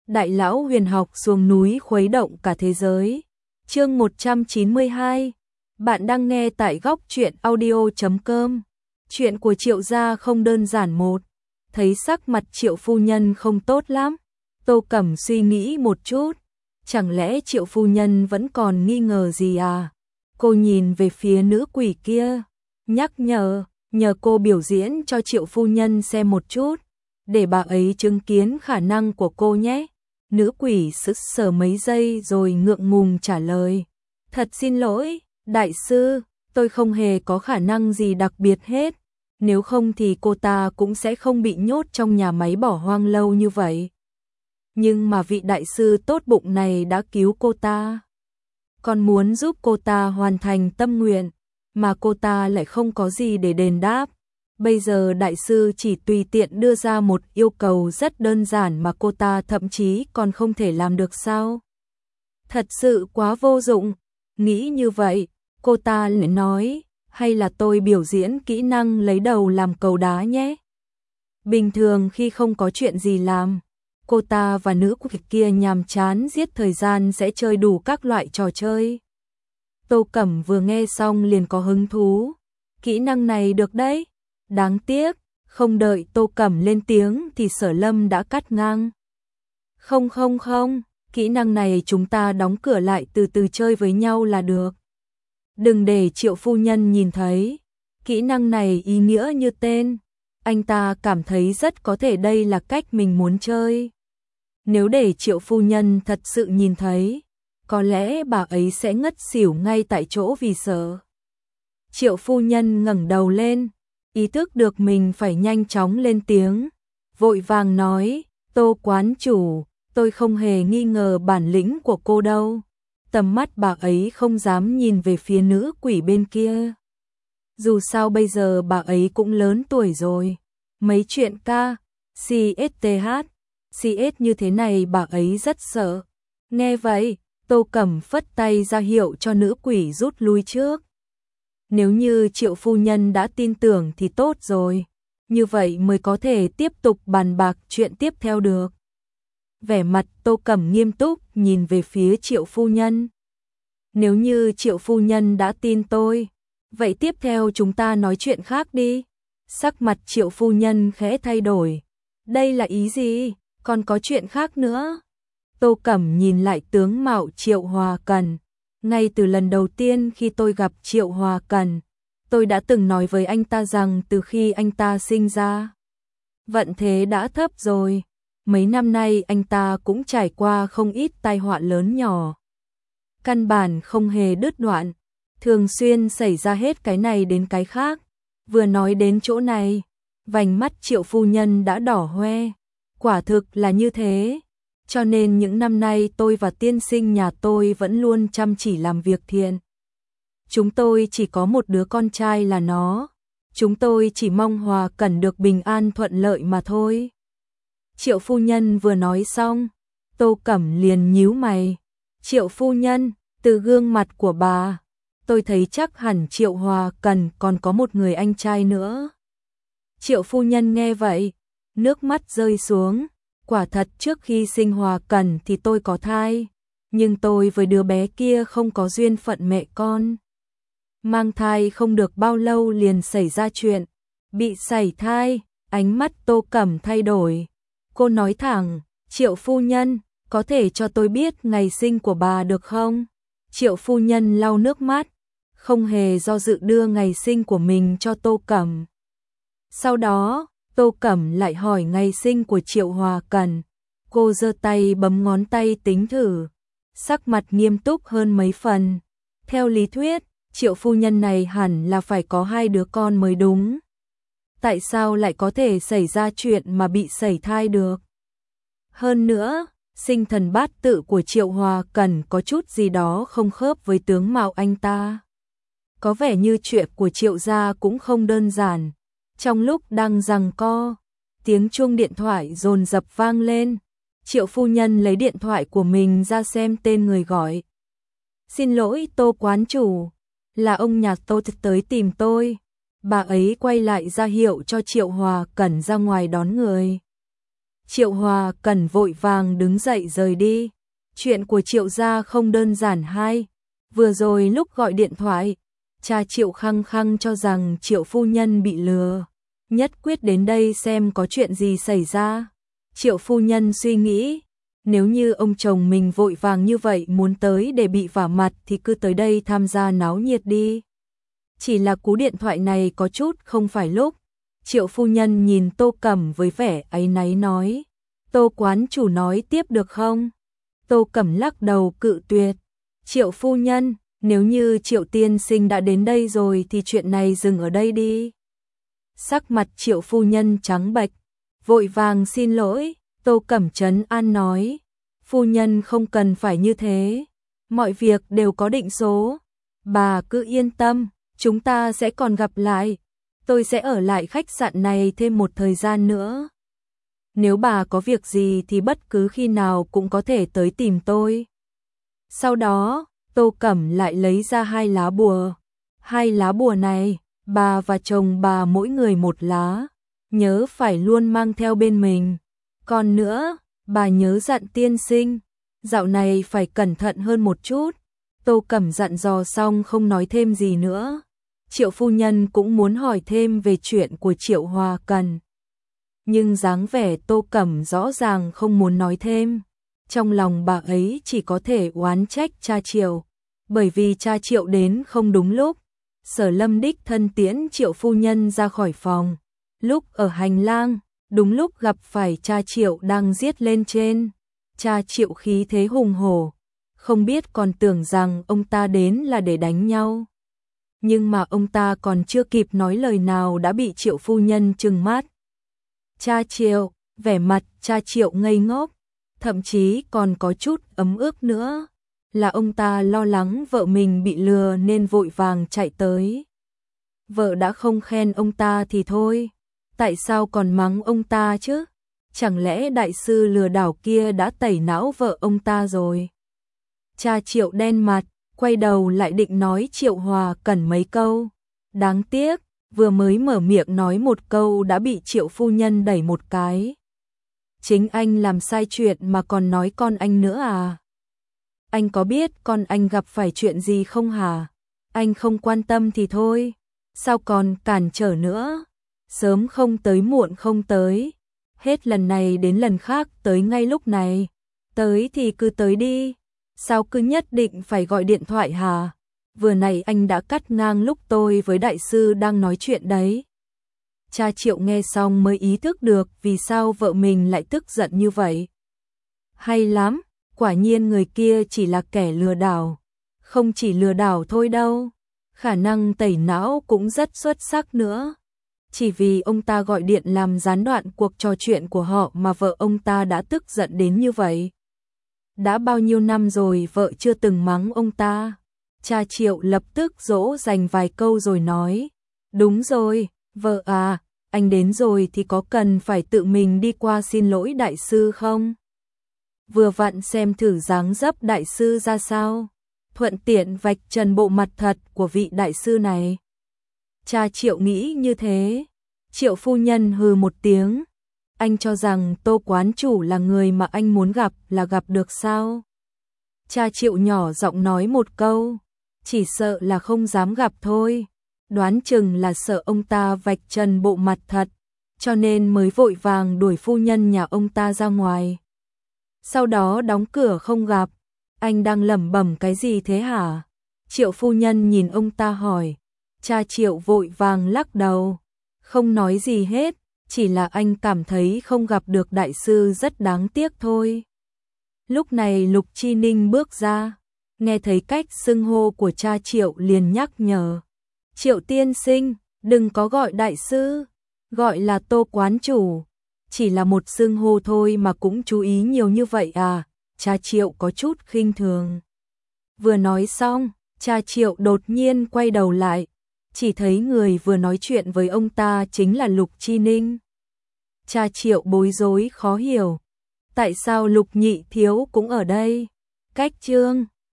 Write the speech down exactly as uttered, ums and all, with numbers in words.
Đại lão huyền học xuống núi khuấy động cả thế giới. Chương một trăm chín mươi hai. Bạn đang nghe tại góc truyện audio chấm com. Chuyện của Triệu gia không đơn giản một. Thấy sắc mặt Triệu phu nhân không tốt lắm, Tô Cẩm suy nghĩ một chút, chẳng lẽ Triệu phu nhân vẫn còn nghi ngờ gì à? Cô nhìn về phía nữ quỷ kia, nhắc nhở, nhờ cô biểu diễn cho Triệu phu nhân xem một chút, để bà ấy chứng kiến khả năng của cô nhé. Nữ quỷ sững sờ mấy giây rồi ngượng ngùng trả lời, thật xin lỗi, đại sư, tôi không hề có khả năng gì đặc biệt hết, nếu không thì cô ta cũng sẽ không bị nhốt trong nhà máy bỏ hoang lâu như vậy. Nhưng mà vị đại sư tốt bụng này đã cứu cô ta, còn muốn giúp cô ta hoàn thành tâm nguyện, mà cô ta lại không có gì để đền đáp. Bây giờ đại sư chỉ tùy tiện đưa ra một yêu cầu rất đơn giản mà cô ta thậm chí còn không thể làm được sao? Thật sự quá vô dụng. Nghĩ như vậy, cô ta lại nói, hay là tôi biểu diễn kỹ năng lấy đầu làm cầu đá nhé. Bình thường khi không có chuyện gì làm, cô ta và nữ quỷ kia nhàm chán giết thời gian sẽ chơi đủ các loại trò chơi. Tô Cẩm vừa nghe xong liền có hứng thú. Kỹ năng này được đấy. Đáng tiếc, không đợi Tô Cẩm lên tiếng thì Sở Lâm đã cắt ngang. Không không không, kỹ năng này chúng ta đóng cửa lại từ từ chơi với nhau là được. Đừng để Triệu phu nhân nhìn thấy. Kỹ năng này ý nghĩa như tên. Anh ta cảm thấy rất có thể đây là cách mình muốn chơi. Nếu để Triệu phu nhân thật sự nhìn thấy, có lẽ bà ấy sẽ ngất xỉu ngay tại chỗ vì sợ. Triệu phu nhân ngẩng đầu lên, ý thức được mình phải nhanh chóng lên tiếng, vội vàng nói, Tô quán chủ, tôi không hề nghi ngờ bản lĩnh của cô đâu. Tầm mắt bà ấy không dám nhìn về phía nữ quỷ bên kia. Dù sao bây giờ bà ấy cũng lớn tuổi rồi. Mấy chuyện ca, xê ét tê hát, xê ét như thế này bà ấy rất sợ. Nghe vậy, Tô Cẩm phất tay ra hiệu cho nữ quỷ rút lui trước. Nếu như Triệu phu nhân đã tin tưởng thì tốt rồi, như vậy mới có thể tiếp tục bàn bạc chuyện tiếp theo được. Vẻ mặt Tô Cẩm nghiêm túc nhìn về phía Triệu phu nhân. Nếu như Triệu phu nhân đã tin tôi, vậy tiếp theo chúng ta nói chuyện khác đi. Sắc mặt Triệu phu nhân khẽ thay đổi. Đây là ý gì? Còn có chuyện khác nữa? Tô Cẩm nhìn lại tướng mạo Triệu Hòa Cần. Ngay từ lần đầu tiên khi tôi gặp Triệu Hòa Cần, tôi đã từng nói với anh ta rằng từ khi anh ta sinh ra, vận thế đã thấp rồi. Mấy năm nay anh ta cũng trải qua không ít tai họa lớn nhỏ. Căn bản không hề đứt đoạn, thường xuyên xảy ra hết cái này đến cái khác. Vừa nói đến chỗ này, vành mắt Triệu phu nhân đã đỏ hoe. Quả thực là như thế. Cho nên những năm nay tôi và tiên sinh nhà tôi vẫn luôn chăm chỉ làm việc thiện. Chúng tôi chỉ có một đứa con trai là nó. Chúng tôi chỉ mong Hòa Cẩn được bình an thuận lợi mà thôi. Triệu phu nhân vừa nói xong, Tô Cẩm liền nhíu mày. Triệu phu nhân, từ gương mặt của bà, tôi thấy chắc hẳn Triệu Hòa Cẩn còn có một người anh trai nữa. Triệu phu nhân nghe vậy, nước mắt rơi xuống. Quả thật trước khi sinh Hòa Cẩn thì tôi có thai, nhưng tôi với đứa bé kia không có duyên phận mẹ con. Mang thai không được bao lâu liền xảy ra chuyện, bị sảy thai. Ánh mắt Tô Cẩm thay đổi. Cô nói thẳng, Triệu phu nhân, có thể cho tôi biết ngày sinh của bà được không? Triệu phu nhân lau nước mắt, không hề do dự đưa ngày sinh của mình cho Tô Cẩm. Sau đó, Tô Cẩm lại hỏi ngày sinh của Triệu Hòa Cần. Cô giơ tay bấm ngón tay tính thử, sắc mặt nghiêm túc hơn mấy phần. Theo lý thuyết, Triệu phu nhân này hẳn là phải có hai đứa con mới đúng. Tại sao lại có thể xảy ra chuyện mà bị sảy thai được? Hơn nữa, sinh thần bát tự của Triệu Hòa Cần có chút gì đó không khớp với tướng mạo anh ta. Có vẻ như chuyện của Triệu gia cũng không đơn giản. Trong lúc đang giằng co, tiếng chuông điện thoại dồn dập vang lên. Triệu phu nhân lấy điện thoại của mình ra xem tên người gọi. Xin lỗi Tô quán chủ, là ông nhà Tô tới tìm tôi. Bà ấy quay lại ra hiệu cho Triệu Hòa Cẩn ra ngoài đón người. Triệu Hòa Cẩn vội vàng đứng dậy rời đi. Chuyện của Triệu gia không đơn giản hay. Vừa rồi lúc gọi điện thoại, cha Triệu khăng khăng cho rằng Triệu phu nhân bị lừa. Nhất quyết đến đây xem có chuyện gì xảy ra. Triệu phu nhân suy nghĩ, nếu như ông chồng mình vội vàng như vậy muốn tới để bị vả mặt thì cứ tới đây tham gia náo nhiệt đi. Chỉ là cú điện thoại này có chút không phải lúc. Triệu phu nhân nhìn Tô Cẩm với vẻ áy náy nói, Tô quán chủ nói tiếp được không? Tô Cẩm lắc đầu cự tuyệt. Triệu phu nhân, nếu như Triệu tiên sinh đã đến đây rồi thì chuyện này dừng ở đây đi. Sắc mặt Triệu phu nhân trắng bệch, vội vàng xin lỗi. Tô Cẩm trấn an nói, phu nhân không cần phải như thế, mọi việc đều có định số. Bà cứ yên tâm, chúng ta sẽ còn gặp lại. Tôi sẽ ở lại khách sạn này thêm một thời gian nữa. Nếu bà có việc gì thì bất cứ khi nào cũng có thể tới tìm tôi. Sau đó, Tô Cẩm lại lấy ra hai lá bùa. Hai lá bùa này, bà và chồng bà mỗi người một lá. Nhớ phải luôn mang theo bên mình. Còn nữa, bà nhớ dặn tiên sinh, dạo này phải cẩn thận hơn một chút. Tô Cẩm dặn dò xong không nói thêm gì nữa. Triệu phu nhân cũng muốn hỏi thêm về chuyện của Triệu Hòa Cẩn. Nhưng dáng vẻ Tô Cẩm rõ ràng không muốn nói thêm. Trong lòng bà ấy chỉ có thể oán trách cha Triệu, bởi vì cha Triệu đến không đúng lúc. Sở Lâm đích thân tiễn Triệu phu nhân ra khỏi phòng. Lúc ở hành lang, đúng lúc gặp phải cha Triệu đang giết lên trên. Cha Triệu khí thế hùng hổ, không biết còn tưởng rằng ông ta đến là để đánh nhau. Nhưng mà ông ta còn chưa kịp nói lời nào đã bị Triệu phu nhân trừng mắt. Cha Triệu, vẻ mặt cha Triệu ngây ngốc, thậm chí còn có chút ấm ức nữa. Là ông ta lo lắng vợ mình bị lừa nên vội vàng chạy tới. Vợ đã không khen ông ta thì thôi, tại sao còn mắng ông ta chứ? Chẳng lẽ đại sư lừa đảo kia đã tẩy não vợ ông ta rồi? Cha Triệu đen mặt, quay đầu lại định nói Triệu Hòa Cẩn mấy câu. Đáng tiếc, vừa mới mở miệng nói một câu đã bị Triệu phu nhân đẩy một cái. Chính anh làm sai chuyện mà còn nói con anh nữa à? Anh có biết con anh gặp phải chuyện gì không hả? Anh không quan tâm thì thôi, sao còn cản trở nữa? Sớm không tới muộn không tới, hết lần này đến lần khác tới ngay lúc này. Tới thì cứ tới đi, sao cứ nhất định phải gọi điện thoại hả? Vừa nãy anh đã cắt ngang lúc tôi với đại sư đang nói chuyện đấy. Cha Triệu nghe xong mới ý thức được vì sao vợ mình lại tức giận như vậy. Hay lắm, quả nhiên người kia chỉ là kẻ lừa đảo. Không chỉ lừa đảo thôi đâu, khả năng tẩy não cũng rất xuất sắc nữa. Chỉ vì ông ta gọi điện làm gián đoạn cuộc trò chuyện của họ mà vợ ông ta đã tức giận đến như vậy. Đã bao nhiêu năm rồi vợ chưa từng mắng ông ta. Cha Triệu lập tức dỗ dành vài câu rồi nói, đúng rồi, vợ à, anh đến rồi thì có cần phải tự mình đi qua xin lỗi đại sư không? Vừa vặn xem thử dáng dấp đại sư ra sao, thuận tiện vạch trần bộ mặt thật của vị đại sư này. Cha Triệu nghĩ như thế. Triệu phu nhân hừ một tiếng, anh cho rằng Tô quán chủ là người mà anh muốn gặp là gặp được sao? Cha Triệu nhỏ giọng nói một câu, chỉ sợ là không dám gặp thôi. Đoán chừng là sợ ông ta vạch trần bộ mặt thật, cho nên mới vội vàng đuổi phu nhân nhà ông ta ra ngoài. Sau đó đóng cửa không gặp. Anh đang lẩm bẩm cái gì thế hả? Triệu phu nhân nhìn ông ta hỏi. Cha Triệu vội vàng lắc đầu, không nói gì hết, chỉ là anh cảm thấy không gặp được đại sư rất đáng tiếc thôi. Lúc này Lục Chi Ninh bước ra, nghe thấy cách xưng hô của cha Triệu liền nhắc nhở. Triệu tiên sinh, đừng có gọi đại sư, gọi là Tô quán chủ. Chỉ là một xưng hô thôi mà cũng chú ý nhiều như vậy à? Cha Triệu có chút khinh thường. Vừa nói xong, cha Triệu đột nhiên quay đầu lại, chỉ thấy người vừa nói chuyện với ông ta chính là Lục Chi Ninh. Cha Triệu bối rối khó hiểu, tại sao Lục nhị thiếu cũng ở đây? Cách chương